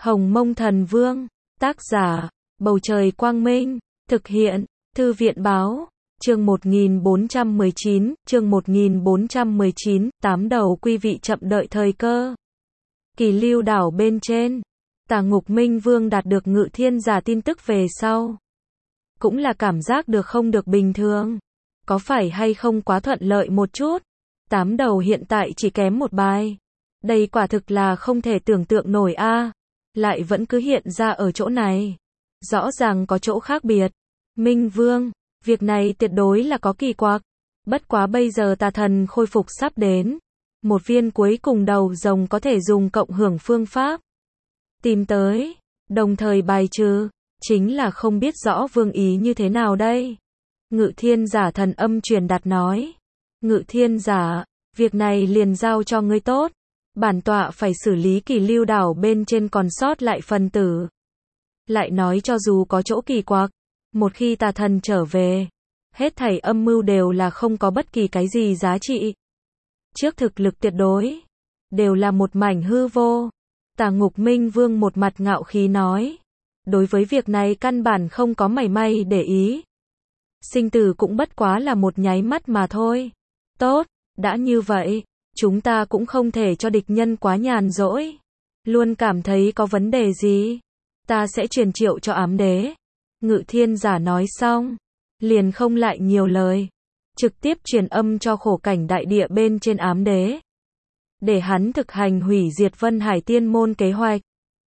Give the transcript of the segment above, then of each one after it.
Hồng Mông Thần Vương, tác giả, Bầu Trời Quang Minh, thực hiện, Thư viện Báo, chương 1419, 8 đầu quý vị chậm đợi thời cơ. Kỳ Lưu đảo bên trên, Tà Ngục Minh Vương đạt được Ngự Thiên Giả tin tức về sau. Cũng là cảm giác được không được bình thường. Có phải hay không quá thuận lợi một chút? 8 đầu hiện tại chỉ kém một bài. Đây quả thực là không thể tưởng tượng nổi a. Lại vẫn cứ hiện ra ở chỗ này. Rõ ràng có chỗ khác biệt. Minh Vương, việc này tuyệt đối là có kỳ quặc. Bất quá bây giờ tà thần khôi phục sắp đến. Một viên cuối cùng đầu rồng có thể dùng cộng hưởng phương pháp tìm tới, đồng thời bài trừ, chính là không biết rõ vương ý như thế nào đây. Ngự Thiên Giả thần âm truyền đạt nói. Ngự Thiên Giả, việc này liền giao cho ngươi tốt. Bản tọa phải xử lý Kỳ Lưu đảo bên trên còn sót lại phần tử. Lại nói cho dù có chỗ kỳ quặc, một khi tà thần trở về, hết thảy âm mưu đều là không có bất kỳ cái gì giá trị. Trước thực lực tuyệt đối, đều là một mảnh hư vô. Tà Ngục Minh Vương một mặt ngạo khí nói. Đối với việc này căn bản không có mảy may để ý. Sinh tử cũng bất quá là một nháy mắt mà thôi. Tốt, đã như vậy, chúng ta cũng không thể cho địch nhân quá nhàn rỗi. Luôn cảm thấy có vấn đề gì, ta sẽ truyền triệu cho ám đế. Ngự Thiên Giả nói xong, liền không lại nhiều lời. Trực tiếp truyền âm cho khổ cảnh đại địa bên trên ám đế. Để hắn thực hành hủy diệt Vân Hải Tiên môn kế hoạch.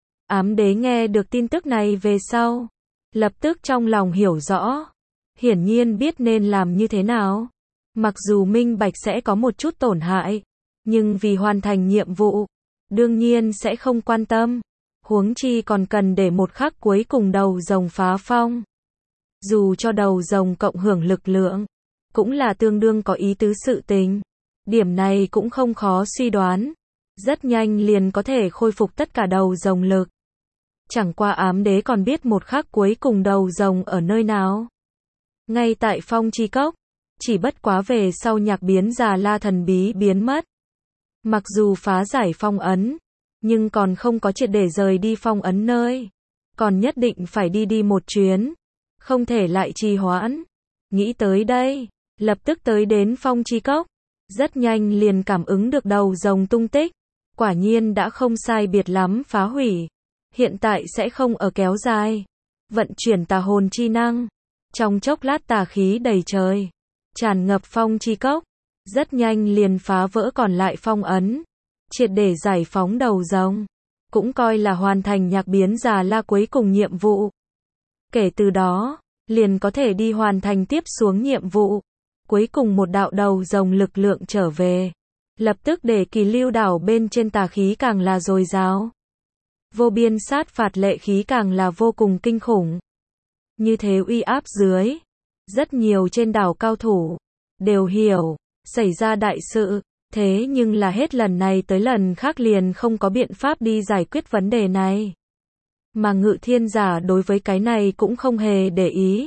Ám đế nghe được tin tức này về sau. Lập tức trong lòng hiểu rõ. Hiển nhiên biết nên làm như thế nào. Mặc dù minh bạch sẽ có một chút tổn hại. Nhưng vì hoàn thành nhiệm vụ. Đương nhiên sẽ không quan tâm. Huống chi còn cần để một khắc cuối cùng đầu rồng phá phong. Dù cho đầu rồng cộng hưởng lực lượng. Cũng là tương đương có ý tứ sự tình. Điểm này cũng không khó suy đoán. Rất nhanh liền có thể khôi phục tất cả đầu rồng lực. Chẳng qua ám đế còn biết một khắc cuối cùng đầu rồng ở nơi nào. Ngay tại Phong Chi Cốc. Chỉ bất quá về sau nhạc biến già la thần bí biến mất. Mặc dù phá giải phong ấn. Nhưng còn không có triệt để rời đi phong ấn nơi. Còn nhất định phải đi một chuyến. Không thể lại trì hoãn. Nghĩ tới đây. Lập tức tới đến Phong Chi Cốc. Rất nhanh liền cảm ứng được đầu rồng tung tích. Quả nhiên đã không sai biệt lắm phá hủy. Hiện tại sẽ không ở kéo dài. Vận chuyển tà hồn chi năng. Trong chốc lát tà khí đầy trời. Tràn ngập Phong Chi Cốc. Rất nhanh liền phá vỡ còn lại phong ấn. Triệt để giải phóng đầu rồng. Cũng coi là hoàn thành nhạc biến già la cuối cùng nhiệm vụ. Kể từ đó, liền có thể đi hoàn thành tiếp xuống nhiệm vụ. Cuối cùng một đạo đầu rồng lực lượng trở về. Lập tức để Kỳ Lưu đảo bên trên tà khí càng là dồi dào. Vô biên sát phạt lệ khí càng là vô cùng kinh khủng. Như thế uy áp dưới. Rất nhiều trên đảo cao thủ. Đều hiểu. Xảy ra đại sự. Thế nhưng là hết lần này tới lần khác liền không có biện pháp đi giải quyết vấn đề này. Mà Ngự Thiên Giả đối với cái này cũng không hề để ý.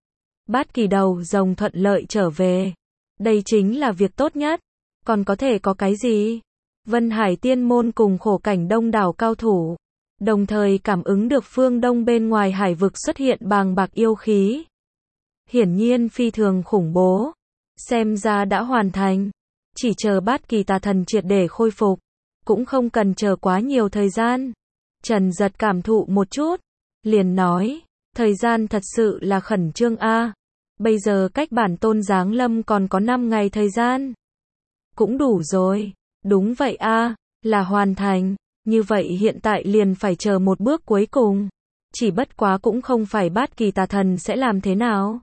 Bát kỳ đầu rồng thuận lợi trở về. Đây chính là việc tốt nhất. Còn có thể có cái gì? Vân Hải Tiên môn cùng khổ cảnh đông đảo cao thủ. Đồng thời cảm ứng được phương đông bên ngoài hải vực xuất hiện bàng bạc yêu khí. Hiển nhiên phi thường khủng bố. Xem ra đã hoàn thành. Chỉ chờ bát kỳ tà thần triệt để khôi phục. Cũng không cần chờ quá nhiều thời gian. Trần Giật cảm thụ một chút. Liền nói. Thời gian thật sự là khẩn trương a. Bây giờ cách bản tôn giáng lâm còn có 5 ngày thời gian. Cũng đủ rồi. Đúng vậy a, là hoàn thành. Như vậy hiện tại liền phải chờ một bước cuối cùng. Chỉ bất quá cũng không phải bát kỳ tà thần sẽ làm thế nào.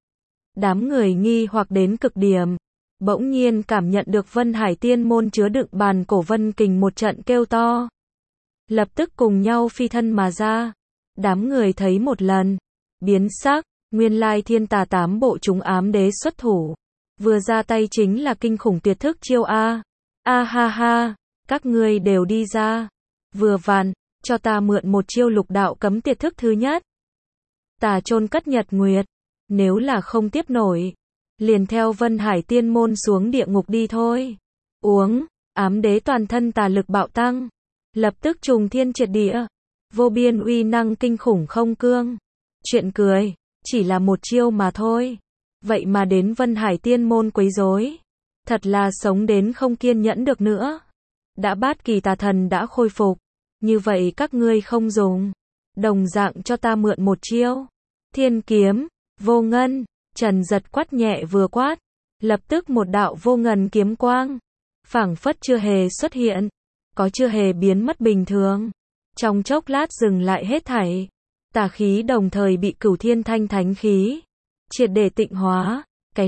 Đám người nghi hoặc đến cực điểm. Bỗng nhiên cảm nhận được Vân Hải Tiên môn chứa đựng bàn cổ vân kình một trận kêu to. Lập tức cùng nhau phi thân mà ra. Đám người thấy một lần. Biến sắc. Nguyên lai thiên tà 8 bộ chúng ám đế xuất thủ. Vừa ra tay chính là kinh khủng tuyệt thức chiêu A. A ha ha. Các ngươi đều đi ra. Vừa vặn. Cho ta mượn một chiêu lục đạo cấm tuyệt thức thứ nhất. Tà chôn cất nhật nguyệt. Nếu là không tiếp nổi. Liền theo Vân Hải Tiên môn xuống địa ngục đi thôi. Uống. Ám đế toàn thân tà lực bạo tăng. Lập tức trùng thiên triệt địa. Vô biên uy năng kinh khủng không cương. Chuyện cười, chỉ là một chiêu mà thôi. Vậy mà đến Vân Hải Tiên môn quấy rối. Thật là sống đến không kiên nhẫn được nữa. Đã Bát Kỳ Tà Thần đã khôi phục. Như vậy các ngươi không dùng. Đồng dạng cho ta mượn một chiêu. Thiên kiếm, vô ngân, Trần Giật quát nhẹ vừa quát. Lập tức một đạo vô ngần kiếm quang. Phảng phất chưa hề xuất hiện. Có chưa hề biến mất bình thường. Trong chốc lát dừng lại hết thảy. Tà khí đồng thời bị Cửu Thiên Thanh Thánh khí triệt để tịnh hóa. Cái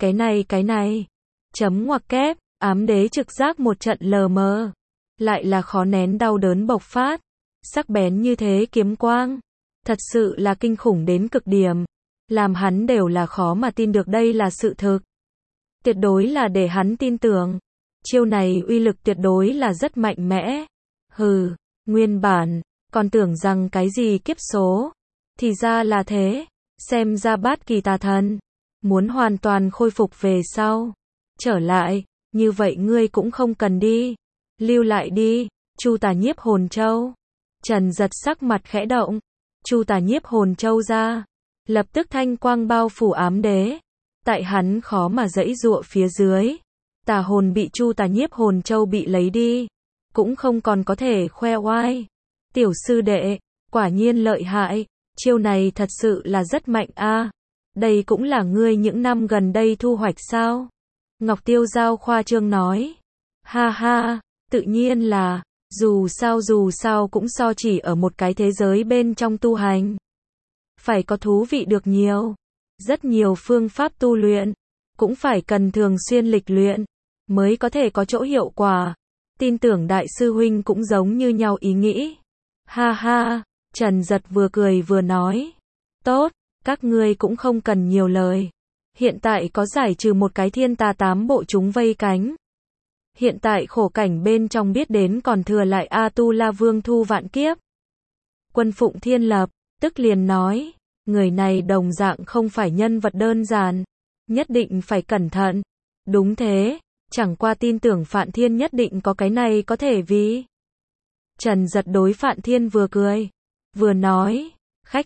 này. Chấm ngoặc kép, ám đế trực giác một trận lờ mờ. Lại là khó nén đau đớn bộc phát. Sắc bén như thế kiếm quang. Thật sự là kinh khủng đến cực điểm. Làm hắn đều là khó mà tin được đây là sự thực. Tuyệt đối là để hắn tin tưởng. Chiêu này uy lực tuyệt đối là rất mạnh mẽ. Hừ, nguyên bản, còn tưởng rằng cái gì kiếp số. Thì ra là thế. Xem ra Bát Kỳ Tà Thần muốn hoàn toàn khôi phục về sau. Trở lại, như vậy ngươi cũng không cần đi. Lưu lại đi, Chu Tà Nhiếp Hồn Châu. Trần Giật sắc mặt khẽ động. Chu Tà Nhiếp Hồn Châu ra. Lập tức thanh quang bao phủ ám đế. Tại hắn khó mà giãy giụa phía dưới. Tà hồn bị Chu Tà Nhiếp Hồn Châu bị lấy đi. Cũng không còn có thể khoe oai. Tiểu sư đệ, quả nhiên lợi hại. Chiêu này thật sự là rất mạnh a. Đây cũng là ngươi những năm gần đây thu hoạch sao? Ngọc Tiêu Giao khoa trương nói. Ha ha, tự nhiên là, dù sao cũng so chỉ ở một cái thế giới bên trong tu hành. Phải có thú vị được nhiều. Rất nhiều phương pháp tu luyện. Cũng phải cần thường xuyên lịch luyện. Mới có thể có chỗ hiệu quả. Tin tưởng đại sư huynh cũng giống như nhau ý nghĩ. Ha ha, Trần Giật vừa cười vừa nói. Tốt, các ngươi cũng không cần nhiều lời. Hiện tại có giải trừ một cái thiên tà 8 bộ chúng vây cánh. Hiện tại khổ cảnh bên trong biết đến còn thừa lại A-tu-la Vương Thu Vạn Kiếp. Quân Phụng Thiên Lập, tức liền nói. Người này đồng dạng không phải nhân vật đơn giản. Nhất định phải cẩn thận. Đúng thế, chẳng qua tin tưởng Phạn Thiên nhất định có cái này có thể vì. Trần Giật đối Phạn Thiên vừa cười. Vừa nói. Khách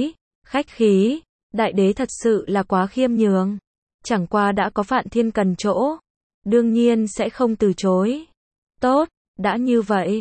khí. Đại đế thật sự là quá khiêm nhường. Chẳng qua đã có Phạn Thiên cần chỗ. Đương nhiên sẽ không từ chối. Tốt, đã như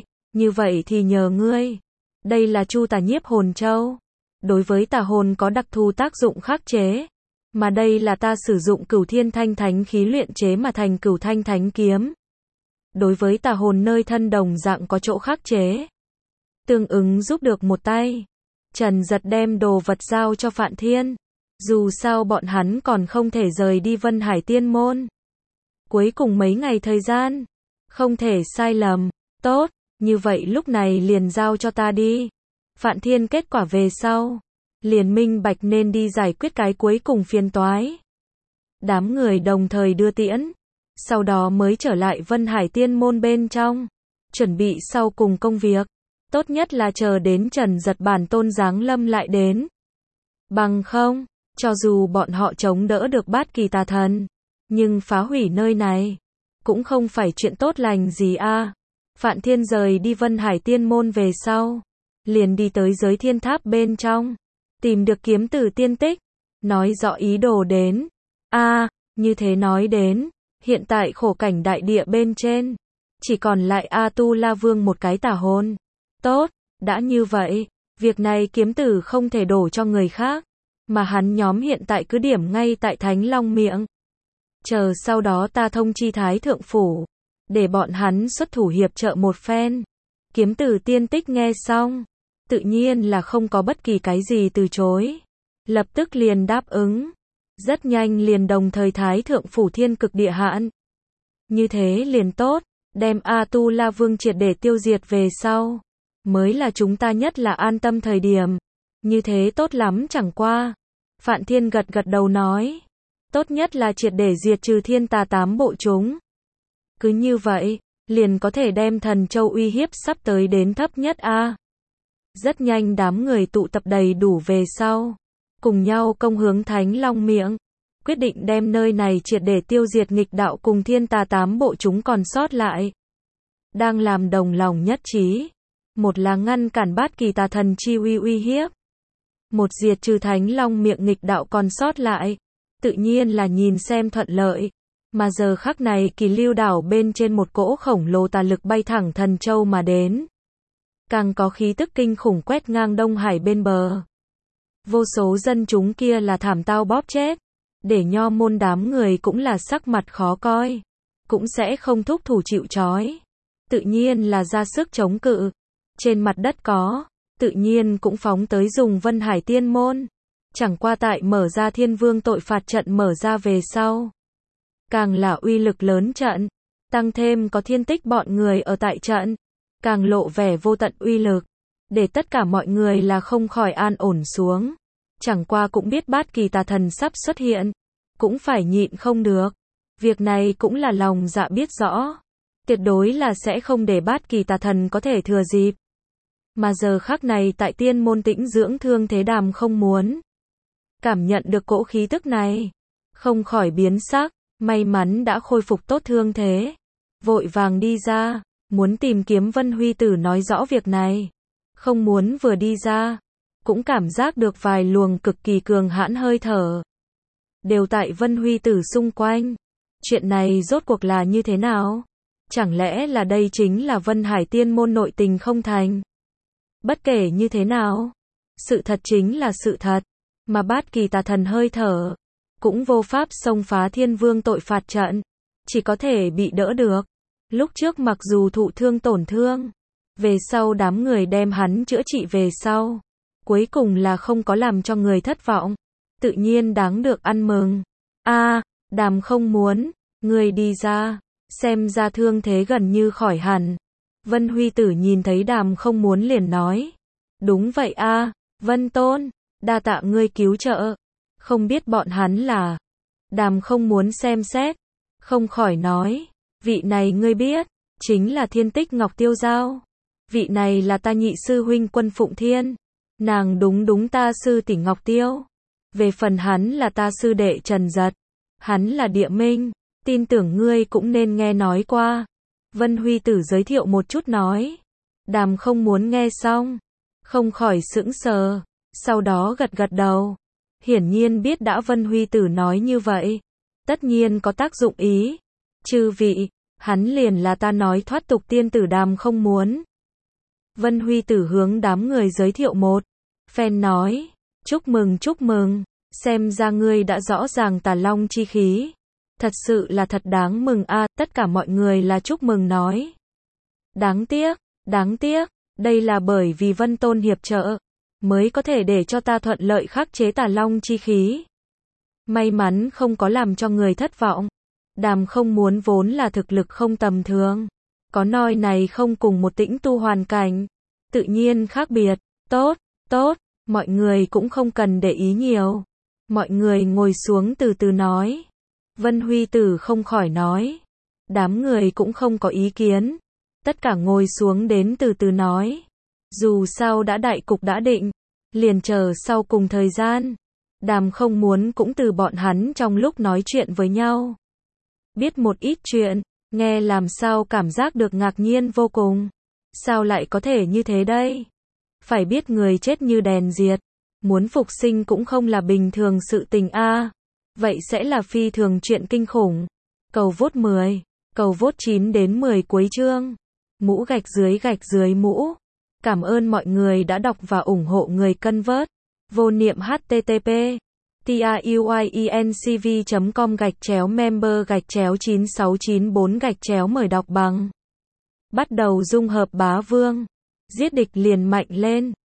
vậy thì nhờ ngươi. Đây là Chu Tà Nhiếp Hồn Châu. Đối với tà hồn có đặc thù tác dụng khắc chế. Mà đây là ta sử dụng Cửu Thiên Thanh Thánh khí luyện chế mà thành Cửu Thanh Thánh kiếm. Đối với tà hồn nơi thân đồng dạng có chỗ khắc chế. Tương ứng giúp được một tay. Trần Giật đem đồ vật giao cho Phạn Thiên. Dù sao bọn hắn còn không thể rời đi Vân Hải Tiên môn. Cuối cùng mấy ngày thời gian. Không thể sai lầm. Tốt, như vậy lúc này liền giao cho ta đi. Phạn Thiên kết quả về sau. Liền minh bạch nên đi giải quyết cái cuối cùng phiền toái. Đám người đồng thời đưa tiễn. Sau đó mới trở lại Vân Hải Tiên môn bên trong. Chuẩn bị sau cùng công việc. Tốt nhất là chờ đến Trần Giật bản tôn giáng lâm lại đến. Bằng không, cho dù bọn họ chống đỡ được Bát Kỳ Tà Thần. Nhưng phá hủy nơi này. Cũng không phải chuyện tốt lành gì a. Phạn Thiên rời đi Vân Hải Tiên môn về sau. Liền đi tới giới thiên tháp bên trong. Tìm được kiếm tử tiên tích. Nói rõ ý đồ đến. Như thế nói đến. Hiện tại khổ cảnh đại địa bên trên. Chỉ còn lại A-tu-la Vương một cái tà hồn. Tốt, đã như vậy. Việc này kiếm tử không thể đổ cho người khác. Mà hắn nhóm hiện tại cứ điểm ngay tại Thánh Long Miệng. Chờ sau đó ta thông chi Thái Thượng Phủ. Để bọn hắn xuất thủ hiệp trợ một phen. Kiếm tử tiên tích nghe xong. Tự nhiên là không có bất kỳ cái gì từ chối. Lập tức liền đáp ứng. Rất nhanh liền đồng thời Thái Thượng Phủ Thiên Cực Địa Hạn. Như thế liền tốt. Đem A-tu-la Vương triệt để tiêu diệt về sau. Mới là chúng ta nhất là an tâm thời điểm. Như thế tốt lắm chẳng qua. Phạn Thiên gật đầu nói. Tốt nhất là triệt để diệt trừ thiên tà 8 bộ chúng. Cứ như vậy, liền có thể đem Thần Châu uy hiếp sắp tới đến thấp nhất a. Rất nhanh đám người tụ tập đầy đủ về sau. Cùng nhau công hướng Thánh Long Miệng. Quyết định đem nơi này triệt để tiêu diệt nghịch đạo cùng thiên tà 8 bộ chúng còn sót lại. Đang làm đồng lòng nhất trí. một là ngăn cản Bát Kỳ Tà Thần chi uy hiếp, một diệt trừ Thánh Long miệng nghịch đạo còn sót lại, tự nhiên là nhìn xem thuận lợi. Mà giờ khắc này Kỳ Lưu đảo bên trên một cỗ khổng lồ tà lực bay thẳng Thần Châu mà đến. Càng có khí tức kinh khủng quét ngang Đông Hải bên bờ. Vô số dân chúng kia là thảm tao bóp chết. Để Nho môn đám người cũng là sắc mặt khó coi. Cũng sẽ không thúc thủ chịu trói. Tự nhiên là ra sức chống cự. Trên mặt đất có, tự nhiên cũng phóng tới dùng Vân Hải Tiên môn. Chẳng qua tại mở ra Thiên Vương tội phạt trận mở ra về sau. Càng là uy lực lớn trận. Tăng thêm có Thiên Tích bọn người ở tại trận. Càng lộ vẻ vô tận uy lực. Để tất cả mọi người là không khỏi an ổn xuống. Chẳng qua cũng biết Bát Kỳ Tà Thần sắp xuất hiện. Cũng phải nhịn không được. Việc này cũng là lòng dạ biết rõ. Tuyệt đối là sẽ không để Bát Kỳ Tà Thần có thể thừa dịp. Mà giờ khắc này tại tiên môn tĩnh dưỡng thương thế Đàm không muốn. Cảm nhận được cỗ khí tức này. Không khỏi biến sắc. May mắn đã khôi phục tốt thương thế. Vội vàng đi ra. Muốn tìm kiếm Vân Huy Tử nói rõ việc này. Không muốn vừa đi ra. Cũng cảm giác được vài luồng cực kỳ cường hãn hơi thở. Đều tại Vân Huy Tử xung quanh. Chuyện này rốt cuộc là như thế nào? Chẳng lẽ là đây chính là Vân Hải Tiên môn nội tình không thành? Bất kể như thế nào. Sự thật chính là sự thật. Mà Bát Kỳ Tà Thần hơi thở. Cũng vô pháp xông phá Thiên Vương tội phạt trận. Chỉ có thể bị đỡ được. Lúc trước mặc dù thụ thương tổn thương. Về sau đám người đem hắn chữa trị về sau. Cuối cùng là không có làm cho người thất vọng. Tự nhiên đáng được ăn mừng. Đàm không muốn. Người đi ra. Xem ra thương thế gần như khỏi hẳn. Vân Huy Tử nhìn thấy Đàm không muốn liền nói. Đúng vậy Vân Tôn. Đa tạ ngươi cứu trợ. Không biết bọn hắn là. Đàm không muốn xem xét. Không khỏi nói. Vị này ngươi biết. Chính là Thiên Tích Ngọc Tiêu Giao. Vị này là ta nhị sư huynh Quân Phụng Thiên. Nàng đúng ta sư tỷ Ngọc Tiêu. Về phần hắn là ta sư đệ Trần Giật. Hắn là Địa Minh. Tin tưởng ngươi cũng nên nghe nói qua. Vân Huy Tử giới thiệu một chút nói. Đàm không muốn nghe xong. Không khỏi sững sờ. Sau đó gật đầu. Hiển nhiên biết đã Vân Huy Tử nói như vậy. Tất nhiên có tác dụng ý. Chư vị, hắn liền là ta nói thoát tục tiên tử Đàm không muốn. Vân Huy Tử hướng đám người giới thiệu một phen nói. Chúc mừng. Xem ra ngươi đã rõ ràng tà long chi khí. Thật sự là thật đáng mừng tất cả mọi người là chúc mừng nói. Đáng tiếc, đây là bởi vì Vân Tôn hiệp trợ, mới có thể để cho ta thuận lợi khắc chế tà long chi khí. May mắn không có làm cho người thất vọng. Đàm không muốn vốn là thực lực không tầm thường. Có nói này không cùng một tĩnh tu hoàn cảnh. Tự nhiên khác biệt. Tốt, mọi người cũng không cần để ý nhiều. Mọi người ngồi xuống từ từ nói. Vân Huy Tử không khỏi nói. Đám người cũng không có ý kiến. Tất cả ngồi xuống đến từ từ nói. Dù sao đã đại cục đã định. Liền chờ sau cùng thời gian. Đàm không muốn cũng từ bọn hắn trong lúc nói chuyện với nhau. Biết một ít chuyện. Nghe làm sao cảm giác được ngạc nhiên vô cùng. Sao lại có thể như thế đây? Phải biết người chết như đèn diệt. Muốn phục sinh cũng không là bình thường sự tình Vậy sẽ là phi thường chuyện kinh khủng. Cầu vote 10. Cầu vote 9 đến 10 cuối chương. Mũ gạch dưới mũ. Cảm ơn mọi người đã đọc và ủng hộ người cân vớt. Vô niệm http truyencv.com/member/9694- mời đọc bằng. Bắt đầu dung hợp bá vương. Giết địch liền mạnh lên.